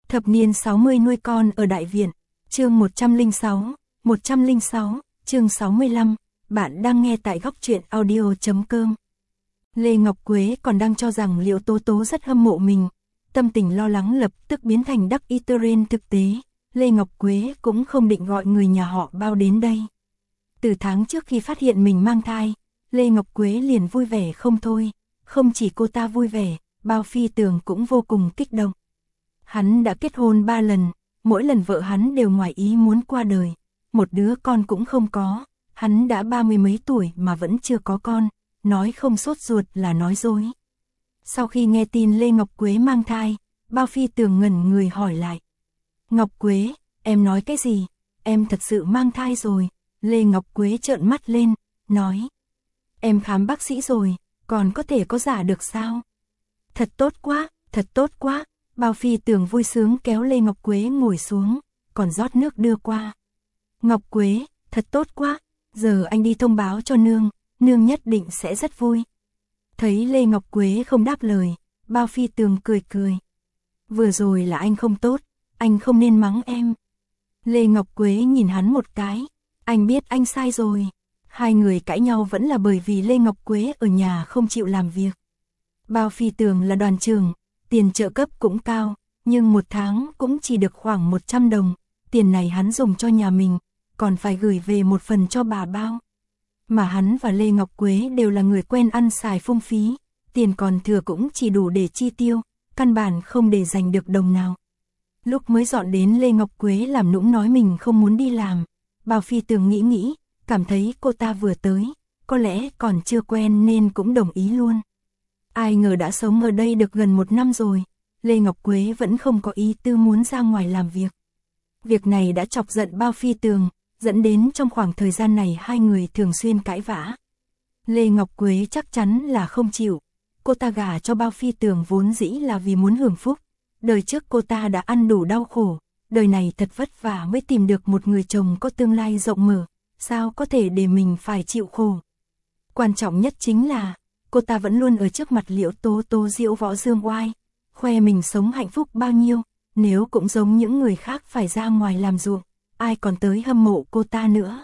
Thập niên 60 nuôi con ở Đại Viện, chương 106, chương 65, bạn đang nghe tại góc truyện audio.com. Lê Ngọc Quế còn đang cho rằng Liễu Tố Tố rất hâm mộ mình, tâm tình lo lắng lập tức biến thành đắc ý trên thực tế. Lê Ngọc Quế cũng không định gọi người nhà họ Bao đến đây. Từ tháng trước khi phát hiện mình mang thai, Lê Ngọc Quế liền vui vẻ không thôi, không chỉ cô ta vui vẻ, Bao Phi Tường cũng vô cùng kích động. Hắn đã kết hôn 3 lần, mỗi lần vợ hắn đều ngoài ý muốn qua đời, một đứa con cũng không có, hắn đã 30 mấy tuổi mà vẫn chưa có con, nói không sốt ruột là nói dối. Sau khi nghe tin Lê Ngọc Quế mang thai, Bao Phi Tường ngẩn người hỏi lại. Ngọc Quế, em nói cái gì? Em thật sự mang thai rồi. Lê Ngọc Quế trợn mắt lên, nói. Em khám bác sĩ rồi, còn có thể có giả được sao? Thật tốt quá, thật tốt quá. Bao Phi Tường vui sướng kéo Lê Ngọc Quế ngồi xuống, còn rót nước đưa qua. Ngọc Quế, thật tốt quá, giờ anh đi thông báo cho nương, nương nhất định sẽ rất vui. Thấy Lê Ngọc Quế không đáp lời, Bao Phi Tường cười cười. Vừa rồi là anh không tốt, anh không nên mắng em. Lê Ngọc Quế nhìn hắn một cái, anh biết anh sai rồi. Hai người cãi nhau vẫn là bởi vì Lê Ngọc Quế ở nhà không chịu làm việc. Bao Phi Tường là đoàn trưởng, tiền trợ cấp cũng cao, nhưng một tháng cũng chỉ được khoảng 100 đồng, tiền này hắn dùng cho nhà mình, còn phải gửi về một phần cho bà Bao. Mà hắn và Lê Ngọc Quế đều là người quen ăn xài phung phí, tiền còn thừa cũng chỉ đủ để chi tiêu, căn bản không để dành được đồng nào. Lúc mới dọn đến Lê Ngọc Quế làm nũng nói mình không muốn đi làm, Bao Phi Tường nghĩ, cảm thấy cô ta vừa tới, có lẽ còn chưa quen nên cũng đồng ý luôn. Ai ngờ đã sống ở đây được gần 1 năm rồi, Lê Ngọc Quế vẫn không có ý tư muốn ra ngoài làm việc. Việc này đã chọc giận Bao Phi Tường, dẫn đến trong khoảng thời gian này hai người thường xuyên cãi vã. Lê Ngọc Quế chắc chắn là không chịu, cô ta gả cho Bao Phi Tường vốn dĩ là vì muốn hưởng phúc. Đời trước cô ta đã ăn đủ đau khổ, đời này thật vất vả mới tìm được một người chồng có tương lai rộng mở, sao có thể để mình phải chịu khổ. Quan trọng nhất chính là, cô ta vẫn luôn ở trước mặt Liễu Tố Tố diễu võ dương oai, khoe mình sống hạnh phúc bao nhiêu, nếu cũng giống những người khác phải ra ngoài làm ruộng, ai còn tới hâm mộ cô ta nữa.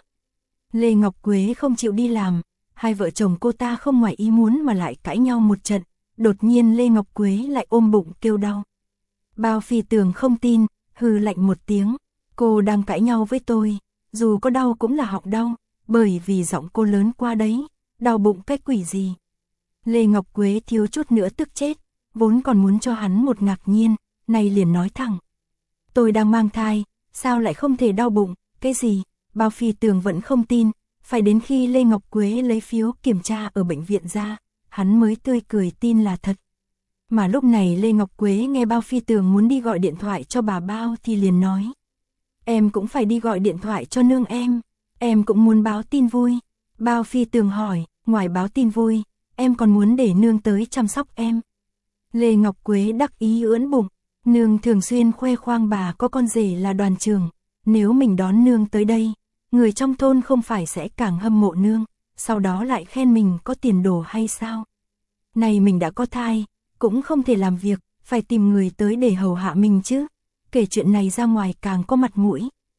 Lê Ngọc Quế không chịu đi làm, hai vợ chồng cô ta không ngoài ý muốn mà lại cãi nhau một trận, đột nhiên Lê Ngọc Quế lại ôm bụng kêu đau. Bao Phi Tường không tin, hừ lạnh một tiếng, cô đang cãi nhau với tôi, dù có đau cũng là họng đau, bởi vì giọng cô lớn qua đấy, đau bụng cái quỷ gì. Lê Ngọc Quế thiếu chút nữa tức chết, vốn còn muốn cho hắn một ngạc nhiên, nay liền nói thẳng. Tôi đang mang thai, sao lại không thể đau bụng, cái gì, Bao Phi Tường vẫn không tin, phải đến khi Lê Ngọc Quế lấy phiếu kiểm tra ở bệnh viện ra, hắn mới tươi cười tin là thật. Mà lúc này Lê Ngọc Quế nghe Bao Phi Tường muốn đi gọi điện thoại cho bà Bao thì liền nói. Em cũng phải đi gọi điện thoại cho nương em cũng muốn báo tin vui. Bao Phi Tường hỏi, ngoài báo tin vui, em còn muốn để nương tới chăm sóc em. Lê Ngọc Quế đắc ý ưỡn bụng, nương thường xuyên khoe khoang bà có con rể là đoàn trưởng, nếu mình đón nương tới đây, người trong thôn không phải sẽ càng hâm mộ nương, sau đó lại khen mình có tiền đồ hay sao? Này mình đã có thai, cũng không thể làm việc, phải tìm người tới để hầu hạ mình chứ, kể chuyện này ra ngoài càng có mặt mũi.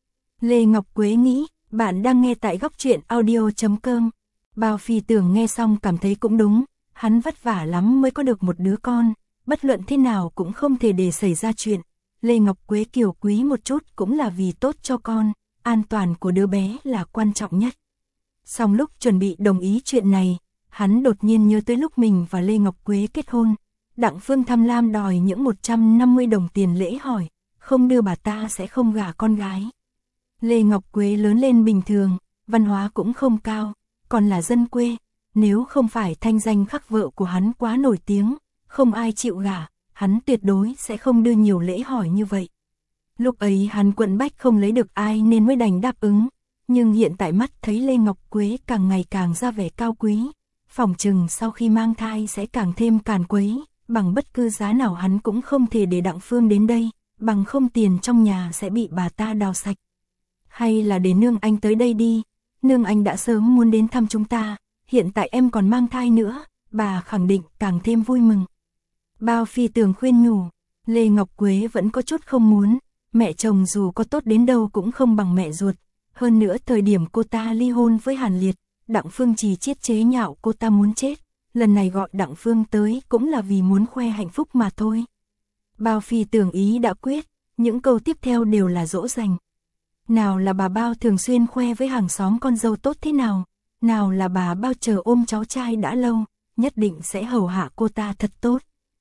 Lê Ngọc Quế nghĩ, bạn đang nghe tại góc truyện audio.com. Bao Phi Tường nghe xong cảm thấy cũng đúng, hắn vất vả lắm mới có được một đứa con, bất luận thế nào cũng không thể để xảy ra chuyện. Lê Ngọc Quế kiều quý một chút cũng là vì tốt cho con, an toàn của đứa bé là quan trọng nhất. Xong lúc chuẩn bị đồng ý chuyện này, hắn đột nhiên nhớ tới lúc mình và Lê Ngọc Quế kết hôn. Đặng Phương tham lam đòi những 150 đồng tiền lễ hỏi, không đưa bà ta sẽ không gả con gái. Lê Ngọc Quế lớn lên bình thường, văn hóa cũng không cao, còn là dân quê, nếu không phải thanh danh khắc vợ của hắn quá nổi tiếng, không ai chịu gả, hắn tuyệt đối sẽ không đưa nhiều lễ hỏi như vậy. Lúc ấy hắn quẫn bách không lấy được ai nên mới đành đáp ứng, nhưng hiện tại mắt thấy Lê Ngọc Quế càng ngày càng ra vẻ cao quý, phỏng chừng sau khi mang thai sẽ càng thêm càn quấy. Bằng bất cứ giá nào hắn cũng không thể để Đặng Phương đến đây, bằng không tiền trong nhà sẽ bị bà ta đào sạch. Hay là để nương anh tới đây đi, nương anh đã sớm muốn đến thăm chúng ta, hiện tại em còn mang thai nữa, bà khẳng định càng thêm vui mừng. Bao Phi Tường khuyên nhủ, Lê Ngọc Quế vẫn có chút không muốn, mẹ chồng dù có tốt đến đâu cũng không bằng mẹ ruột. Hơn nữa thời điểm cô ta ly hôn với Hàn Liệt, Đặng Phương Trì chiết chế nhạo cô ta muốn chết. Lần này gọi Đặng Phương tới cũng là vì muốn khoe hạnh phúc mà thôi. Bao Phi Tường ý đã quyết, những câu tiếp theo đều là dỗ dành. Nào là bà Bao thường xuyên khoe với hàng xóm con dâu tốt thế nào, nào là bà Bao chờ ôm cháu trai đã lâu, nhất định sẽ hầu hạ cô ta thật tốt.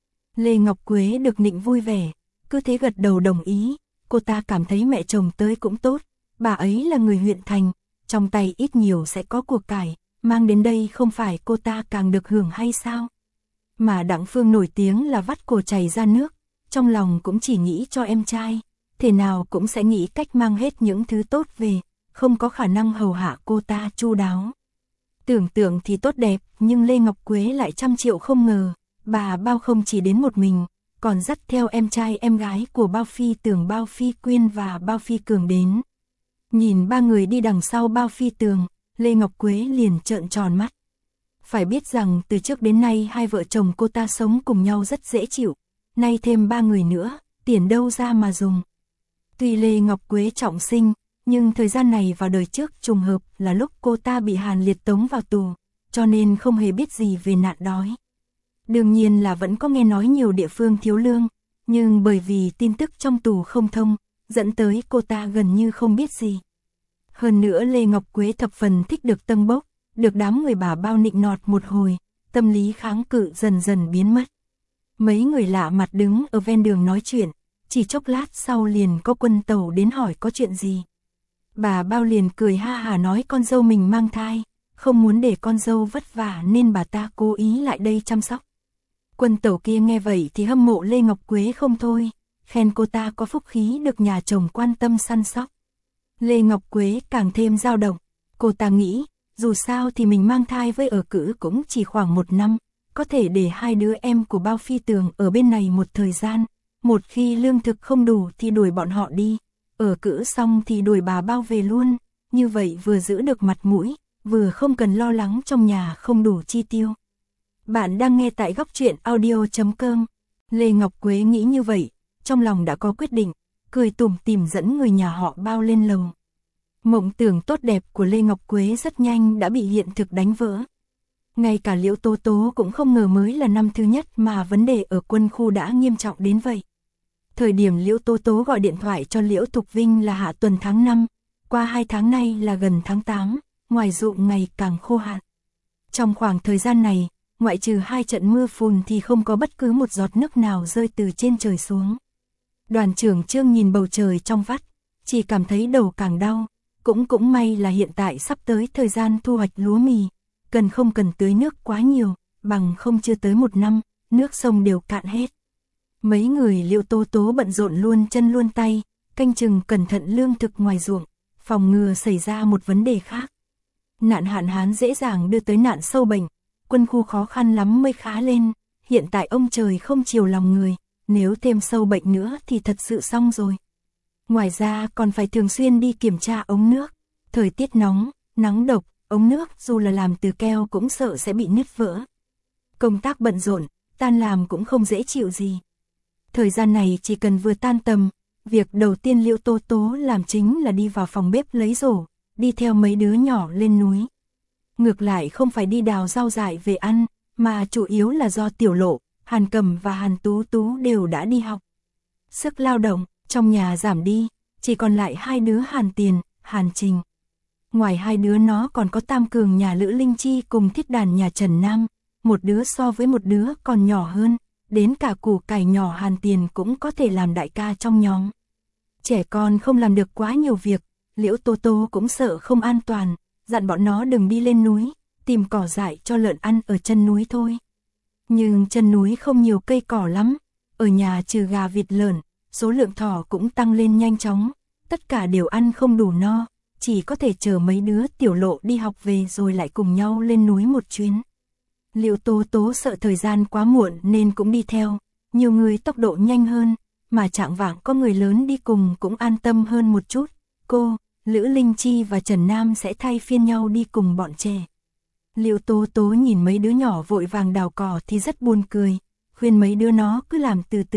Lê Ngọc Quế được nịnh vui vẻ, cứ thế gật đầu đồng ý, cô ta cảm thấy mẹ chồng tới cũng tốt, bà ấy là người huyện thành, trong tay ít nhiều sẽ có của cải, mang đến đây không phải cô ta càng được hưởng hay sao? Mà Đặng Phương nổi tiếng là vắt cổ chảy ra nước, trong lòng cũng chỉ nghĩ cho em trai, thế nào cũng sẽ nghĩ cách mang hết những thứ tốt về, không có khả năng hầu hạ cô ta chu đáo. Tưởng tượng thì tốt đẹp, nhưng Lê Ngọc Quế lại trăm triệu không ngờ, bà Bao không chỉ đến một mình, còn dắt theo em trai em gái của Bao Phi Tường, Bao Phi Quyên và Bao Phi Cường đến. Nhìn ba người đi đằng sau Bao Phi Tường, Lê Ngọc Quế liền trợn tròn mắt. Phải biết rằng từ trước đến nay hai vợ chồng cô ta sống cùng nhau rất dễ chịu, nay thêm ba người nữa, tiền đâu ra mà dùng. Tuy Lê Ngọc Quế trọng sinh, nhưng thời gian này vào đời trước trùng hợp là lúc cô ta bị Hàn Liệt tống vào tù, cho nên không hề biết gì về nạn đói. Đương nhiên là vẫn có nghe nói nhiều địa phương thiếu lương, nhưng bởi vì tin tức trong tù không thông, dẫn tới cô ta gần như không biết gì. Hơn nữa Lê Ngọc Quế thập phần thích được tâng bốc, được đám người bà Bao nịnh nọt một hồi, tâm lý kháng cự dần dần biến mất. Mấy người lạ mặt đứng ở ven đường nói chuyện, chỉ chốc lát sau liền có quân tàu đến hỏi có chuyện gì. Bà Bao liền cười ha hả nói con dâu mình mang thai, không muốn để con dâu vất vả nên bà ta cố ý lại đây chăm sóc. Quân tàu kia nghe vậy thì hâm mộ Lê Ngọc Quế không thôi, khen cô ta có phúc khí được nhà chồng quan tâm săn sóc. Lê Ngọc Quế càng thêm dao động, cô ta nghĩ, dù sao thì mình mang thai với ở cữ cũng chỉ khoảng 1 năm, có thể để hai đứa em của Bao Phi Tường ở bên này một thời gian, một khi lương thực không đủ thì đuổi bọn họ đi, ở cữ xong thì đuổi bà Bao về luôn, như vậy vừa giữ được mặt mũi, vừa không cần lo lắng trong nhà không đủ chi tiêu. Bạn đang nghe tại góc truyện audio.com. Lê Ngọc Quế nghĩ như vậy, trong lòng đã có quyết định, cười tủm tỉm dẫn người nhà họ Bao lên lầu. Mộng tưởng tốt đẹp của Lê Ngọc Quế rất nhanh đã bị hiện thực đánh vỡ. Ngay cả Liễu Tố Tố cũng không ngờ mới là năm thứ nhất mà vấn đề ở quân khu đã nghiêm trọng đến vậy. Thời điểm Liễu Tố Tố gọi điện thoại cho Liễu Thục Vinh là hạ tuần tháng 5, qua 2 tháng nay là gần tháng 8, ngoài ruộng ngày càng khô hạn. Trong khoảng thời gian này, ngoại trừ 2 trận mưa phùn thì không có bất cứ một giọt nước nào rơi từ trên trời xuống. Đoàn trưởng Trương nhìn bầu trời trong vắt, chỉ cảm thấy đầu càng đau, cũng may là hiện tại sắp tới thời gian thu hoạch lúa mì, không cần tưới nước quá nhiều, bằng không chưa tới 1 năm, nước sông đều cạn hết. Mấy người Liễu Tố Tố bận rộn luôn chân luôn tay, canh chừng cẩn thận lương thực ngoài ruộng, phòng ngừa xảy ra một vấn đề khác. Nạn hạn hán dễ dàng đưa tới nạn sâu bệnh, quân khu khó khăn lắm mới khá lên, hiện tại ông trời không chiều lòng người, nếu thêm sâu bệnh nữa thì thật sự xong rồi. Ngoài ra còn phải thường xuyên đi kiểm tra ống nước, thời tiết nóng, nắng độc, ống nước dù là làm từ keo cũng sợ sẽ bị nứt vỡ. Công tác bận rộn, tan làm cũng không dễ chịu gì. Thời gian này chỉ cần vừa tan tầm, việc đầu tiên Liễu Tố Tố làm chính là đi vào phòng bếp lấy rổ, đi theo mấy đứa nhỏ lên núi. Ngược lại không phải đi đào rau dại về ăn, mà chủ yếu là do Tiểu Lộ, Hàn Cầm và Hàn Tú Tú đều đã đi học. Sức lao động trong nhà giảm đi, chỉ còn lại 2 đứa Hàn Tiền, Hàn Trình. Ngoài 2 đứa nó còn có Tam Cường nhà Lữ Linh Chi cùng Thiết Đàn nhà Trần Nam, một đứa so với một đứa còn nhỏ hơn, đến cả củ cải nhỏ Hàn Tiền cũng có thể làm đại ca trong nhóm. Trẻ con không làm được quá nhiều việc, Liễu Tố Tố cũng sợ không an toàn, dặn bọn nó đừng đi lên núi, tìm cỏ dại cho lợn ăn ở chân núi thôi. Nhưng chân núi không nhiều cây cỏ lắm, ở nhà trừ gà vịt lợn, số lượng thỏ cũng tăng lên nhanh chóng, tất cả đều ăn không đủ no, chỉ có thể chờ mấy đứa Tiểu Lộ đi học về rồi lại cùng nhau lên núi một chuyến. Liễu Tố Tố sợ thời gian quá muộn nên cũng đi theo, nhiều người tốc độ nhanh hơn, mà chạng vạng có người lớn đi cùng cũng an tâm hơn một chút, cô, Lữ Linh Chi và Trần Nam sẽ thay phiên nhau đi cùng bọn trẻ. Liễu Tố Tố nhìn mấy đứa nhỏ vội vàng đào cỏ thì rất buồn cười, khuyên mấy đứa nó cứ làm từ từ,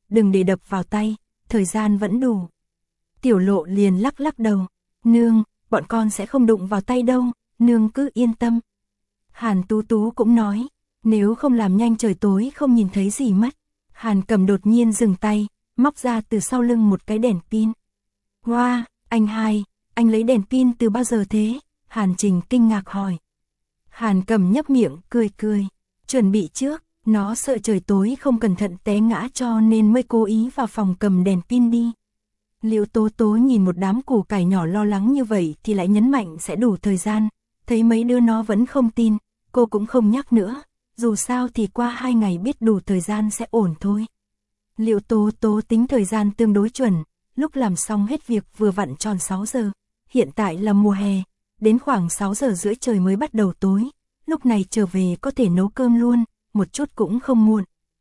đừng để đập vào tay, thời gian vẫn đủ. Tiểu Lộ liền lắc lắc đầu, nương, bọn con sẽ không đụng vào tay đâu, nương cứ yên tâm. Hàn Tú Tú cũng nói, nếu không làm nhanh trời tối không nhìn thấy gì mất. Hàn Cầm đột nhiên dừng tay, móc ra từ sau lưng một cái đèn pin. Wow, anh hai, anh lấy đèn pin từ bao giờ thế? Hàn Trình kinh ngạc hỏi. Hàn Cầm nhấp miệng, cười cười, chuẩn bị trước, nó sợ trời tối không cẩn thận té ngã cho nên mới cố ý vào phòng cầm đèn pin đi. Liễu Tố Tố nhìn một đám củ cải nhỏ lo lắng như vậy thì lại nhấn mạnh sẽ đủ thời gian, thấy mấy đứa nó vẫn không tin, cô cũng không nhắc nữa, dù sao thì qua 2 ngày biết đủ thời gian sẽ ổn thôi. Liễu Tố Tố tính thời gian tương đối chuẩn, lúc làm xong hết việc vừa vặn tròn 6 giờ, hiện tại là mùa hè, đến khoảng 6 giờ rưỡi trời mới bắt đầu tối, lúc này trở về có thể nấu cơm luôn, một chút cũng không muộn.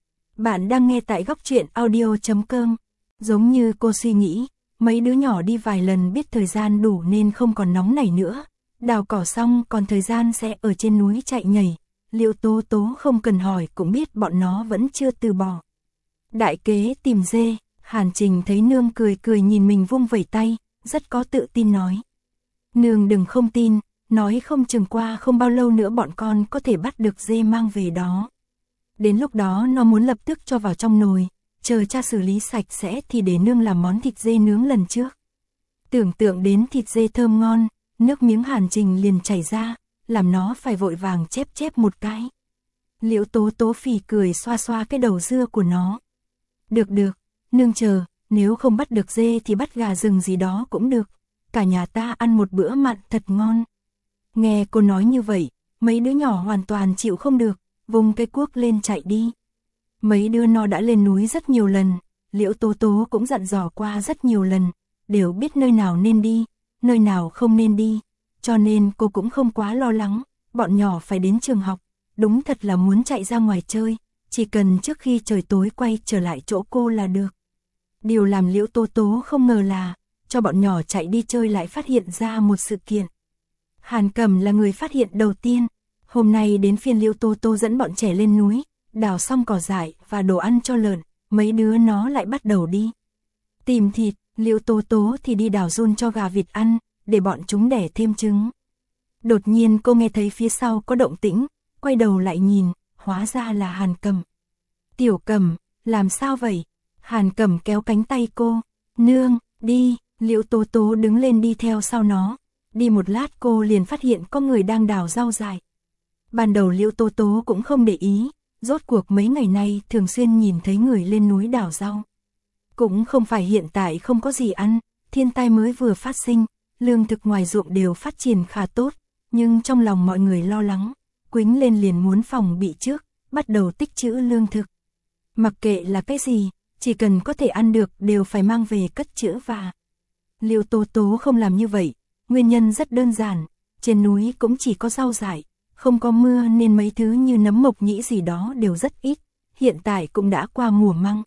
Bạn đang nghe tại góc truyện audio.com, giống như cô suy nghĩ, mấy đứa nhỏ đi vài lần biết thời gian đủ nên không còn nóng nảy nữa, đào cỏ xong còn thời gian sẽ ở trên núi chạy nhảy, Liễu Tố Tố không cần hỏi cũng biết bọn nó vẫn chưa từ bỏ. Đại kế tìm dê, Hàn Trình thấy nương cười cười nhìn mình vung vẩy tay, rất có tự tin nói. Nương đừng không tin, nói không chừng qua không bao lâu nữa bọn con có thể bắt được dê mang về đó. Đến lúc đó nó muốn lập tức cho vào trong nồi, chờ cha xử lý sạch sẽ thì để nương làm món thịt dê nướng lần trước. Tưởng tượng đến thịt dê thơm ngon, nước miếng Hàn Trình liền chảy ra, làm nó phải vội vàng chép chép một cái. Liễu Tố Tố phì cười xoa xoa cái đầu dưa của nó. Được được, nương chờ, nếu không bắt được dê thì bắt gà rừng gì đó cũng được, cả nhà ta ăn một bữa mặn thật ngon. Nghe cô nói như vậy, mấy đứa nhỏ hoàn toàn chịu không được, vung cái cuốc lên chạy đi. Mấy đứa nó đã lên núi rất nhiều lần, Liễu Tố Tố cũng dặn dò qua rất nhiều lần, đều biết nơi nào nên đi, nơi nào không nên đi, cho nên cô cũng không quá lo lắng, bọn nhỏ phải đến trường học, đúng thật là muốn chạy ra ngoài chơi, chỉ cần trước khi trời tối quay trở lại chỗ cô là được. Điều làm Liễu Tố Tố không ngờ là, cho bọn nhỏ chạy đi chơi lại phát hiện ra một sự kiện. Hàn Cầm là người phát hiện đầu tiên, hôm nay đến phiên Liễu Tố Tố dẫn bọn trẻ lên núi, đào xong cỏ dại và đồ ăn cho lợn, mấy đứa nó lại bắt đầu đi tìm thịt, Liễu Tố Tố thì đi đào giun cho gà vịt ăn, để bọn chúng đẻ thêm trứng. Đột nhiên cô nghe thấy phía sau có động tĩnh, quay đầu lại nhìn, hóa ra là Hàn Cầm. Tiểu Cầm, làm sao vậy? Hàn Cầm kéo cánh tay cô, nương, đi, Liễu Tố Tố đứng lên đi theo sau nó. Đi một lát cô liền phát hiện có người đang đào rau dại. Ban đầu Liễu Tố Tố cũng không để ý, rốt cuộc mấy ngày nay thường xuyên nhìn thấy người lên núi đào rau. Cũng không phải hiện tại không có gì ăn, thiên tai mới vừa phát sinh, lương thực ngoài ruộng đều phát triển khá tốt, nhưng trong lòng mọi người lo lắng, quýnh lên liền muốn phòng bị trước, bắt đầu tích trữ lương thực. Mặc kệ là cái gì, chỉ cần có thể ăn được đều phải mang về cất trữ và. Liễu Tố Tố không làm như vậy, nguyên nhân rất đơn giản, trên núi cũng chỉ có rau dại, không có mưa nên mấy thứ như nấm mộc nhĩ gì đó đều rất ít, hiện tại cũng đã qua mùa măng.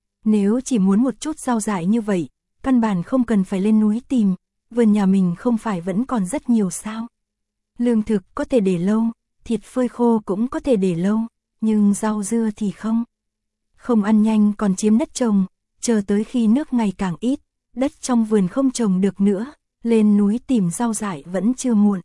Nếu chỉ muốn một chút rau dại như vậy, căn bản không cần phải lên núi tìm, vườn nhà mình không phải vẫn còn rất nhiều sao. Lương thực có thể để lâu, thịt phơi khô cũng có thể để lâu, nhưng rau dưa thì không. Không ăn nhanh còn chiếm đất trồng, chờ tới khi nước ngày càng ít, đất trong vườn không trồng được nữa, lên núi tìm rau dại vẫn chưa muộn.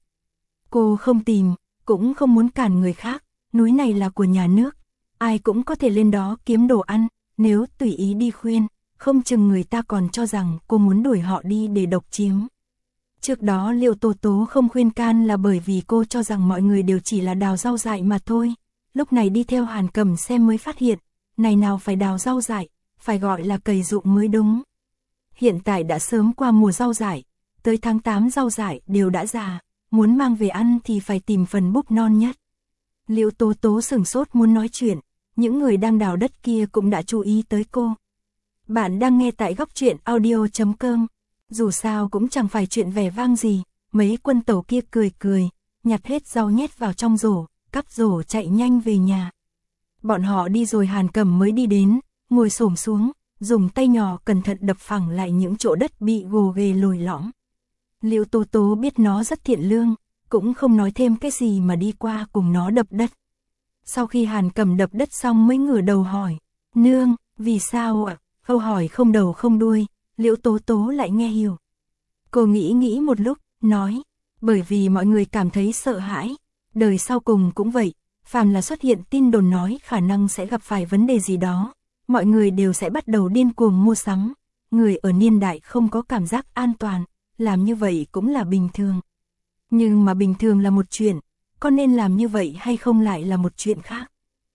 Cô không tìm, cũng không muốn cản người khác, núi này là của nhà nước, ai cũng có thể lên đó kiếm đồ ăn, nếu tùy ý đi khuyên, không chừng người ta còn cho rằng cô muốn đuổi họ đi để độc chiếm. Trước đó Liễu Tố Tố không khuyên can là bởi vì cô cho rằng mọi người đều chỉ là đào rau dại mà thôi, lúc này đi theo Hàn Cầm xem mới phát hiện, này nào phải đào rau dại, phải gọi là cày ruộng mới đúng. Hiện tại đã sớm qua mùa rau dại, tới tháng 8 rau dại đều đã già, muốn mang về ăn thì phải tìm phần búp non nhất. Liễu Tố Tố sửng sốt muốn nói chuyện, những người đang đào đất kia cũng đã chú ý tới cô. Bạn đang nghe tại góc truyện audio.com, dù sao cũng chẳng phải chuyện vẻ vang gì, mấy quân tẩu kia cười cười, nhặt hết rau nhét vào trong rổ, cắp rổ chạy nhanh về nhà. Bọn họ đi rồi Hàn Cầm mới đi đến, ngồi xổm xuống, dùng tay nhỏ cẩn thận đập phẳng lại những chỗ đất bị gồ ghề lồi lõm. Liễu Tố Tố biết nó rất thiện lương, cũng không nói thêm cái gì mà đi qua cùng nó đập đất. Sau khi Hàn Cầm đập đất xong mới ngửa đầu hỏi, nương, Vì sao ạ? Câu hỏi không đầu không đuôi, Liễu Tố Tố lại nghe hiểu. Cô nghĩ một lúc, nói, bởi vì mọi người cảm thấy sợ hãi, đời sau cùng cũng vậy, phàm là xuất hiện tin đồn nói khả năng sẽ gặp phải vấn đề gì đó, mọi người đều sẽ bắt đầu điên cuồng mua sắm, người ở niên đại không có cảm giác an toàn, làm như vậy cũng là bình thường. Nhưng mà bình thường là một chuyện, có nên làm như vậy hay không lại là một chuyện khác.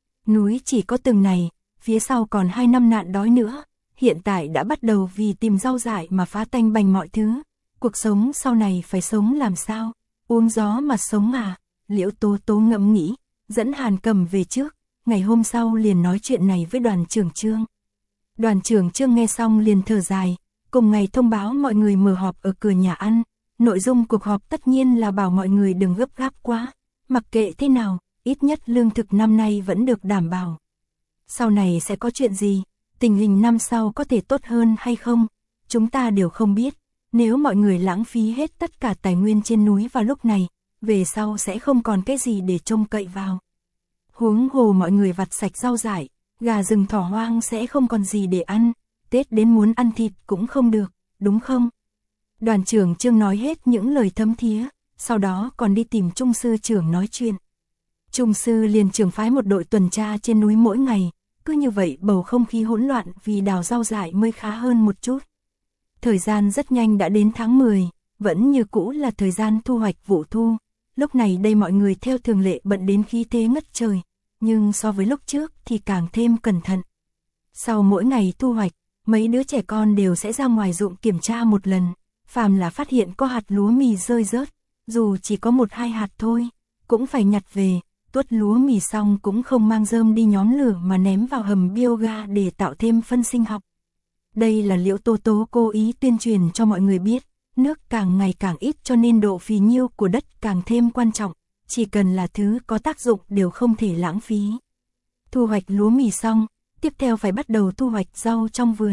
Núi chỉ có từng này, phía sau còn 2 năm nạn đói nữa, hiện tại đã bắt đầu vì tìm rau dại mà phá tanh bành mọi thứ. Cuộc sống sau này phải sống làm sao, uống gió mà sống à, Liễu Tố Tố ngẫm nghĩ, dẫn Hàn Cầm về trước, ngày hôm sau liền nói chuyện này với đoàn trưởng Trương. Đoàn trưởng Trương nghe xong liền thở dài, cùng ngày thông báo mọi người mở họp ở cửa nhà ăn, nội dung cuộc họp tất nhiên là bảo mọi người đừng gấp gáp quá, mặc kệ thế nào, ít nhất lương thực năm nay vẫn được đảm bảo. Sau này sẽ có chuyện gì, tình hình năm sau có thể tốt hơn hay không, chúng ta đều không biết. Nếu mọi người lãng phí hết tất cả tài nguyên trên núi vào lúc này, về sau sẽ không còn cái gì để trông cậy vào. Huống hồ mọi người vặt sạch rau dại, gà rừng thỏ hoang sẽ không còn gì để ăn, Tết đến muốn ăn thịt cũng không được, đúng không? Đoàn trưởng Trương nói hết những lời thấm thía, sau đó còn đi tìm Trung sư trưởng nói chuyện. Trung sư liền trưởng phái một đội tuần tra trên núi mỗi ngày, cứ như vậy bầu không khí hỗn loạn vì đào rau dại mới khá hơn một chút. Thời gian rất nhanh đã đến tháng 10, vẫn như cũ là thời gian thu hoạch vụ thu. Lúc này đây mọi người theo thường lệ bận đến khí thế ngất trời, nhưng so với lúc trước thì càng thêm cẩn thận. Sau mỗi ngày thu hoạch, mấy đứa trẻ con đều sẽ ra ngoài ruộng kiểm tra một lần, phàm là phát hiện có hạt lúa mì rơi rớt, dù chỉ có 1-2 hạt thôi, cũng phải nhặt về, tuốt lúa mì xong cũng không mang rơm đi nhóm lửa mà ném vào hầm bioga để tạo thêm phân sinh học. Đây là Liễu Tố Tố cố ý tuyên truyền cho mọi người biết, nước càng ngày càng ít cho nên độ phì nhiêu của đất càng thêm quan trọng, chỉ cần là thứ có tác dụng đều không thể lãng phí. Thu hoạch lúa mì xong, tiếp theo phải bắt đầu thu hoạch rau trong vườn.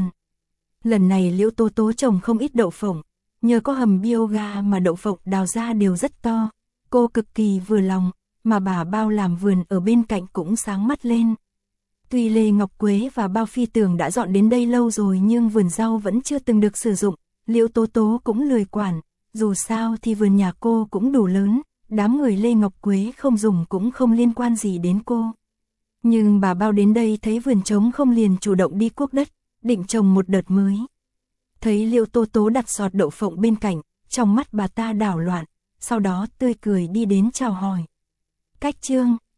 Lần này Liễu Tố Tố trồng không ít đậu phộng, nhờ có hầm bioga mà đậu phộng đào ra đều rất to, cô cực kỳ vừa lòng, mà bà Bao làm vườn ở bên cạnh cũng sáng mắt lên. Tuy Lê Ngọc Quế và Bao Phi Tường đã dọn đến đây lâu rồi nhưng vườn rau vẫn chưa từng được sử dụng, Liễu Tố Tố cũng lười quản, dù sao thì vườn nhà cô cũng đủ lớn, đám người Lê Ngọc Quế không dùng cũng không liên quan gì đến cô. Nhưng bà Bao đến đây thấy vườn trống không liền chủ động đi cuốc đất, định trồng một đợt mới. Thấy Liễu Tố Tố đặt sọt đậu phộng bên cạnh, trong mắt bà ta đảo loạn, sau đó tươi cười đi đến chào hỏi. Cách Trương,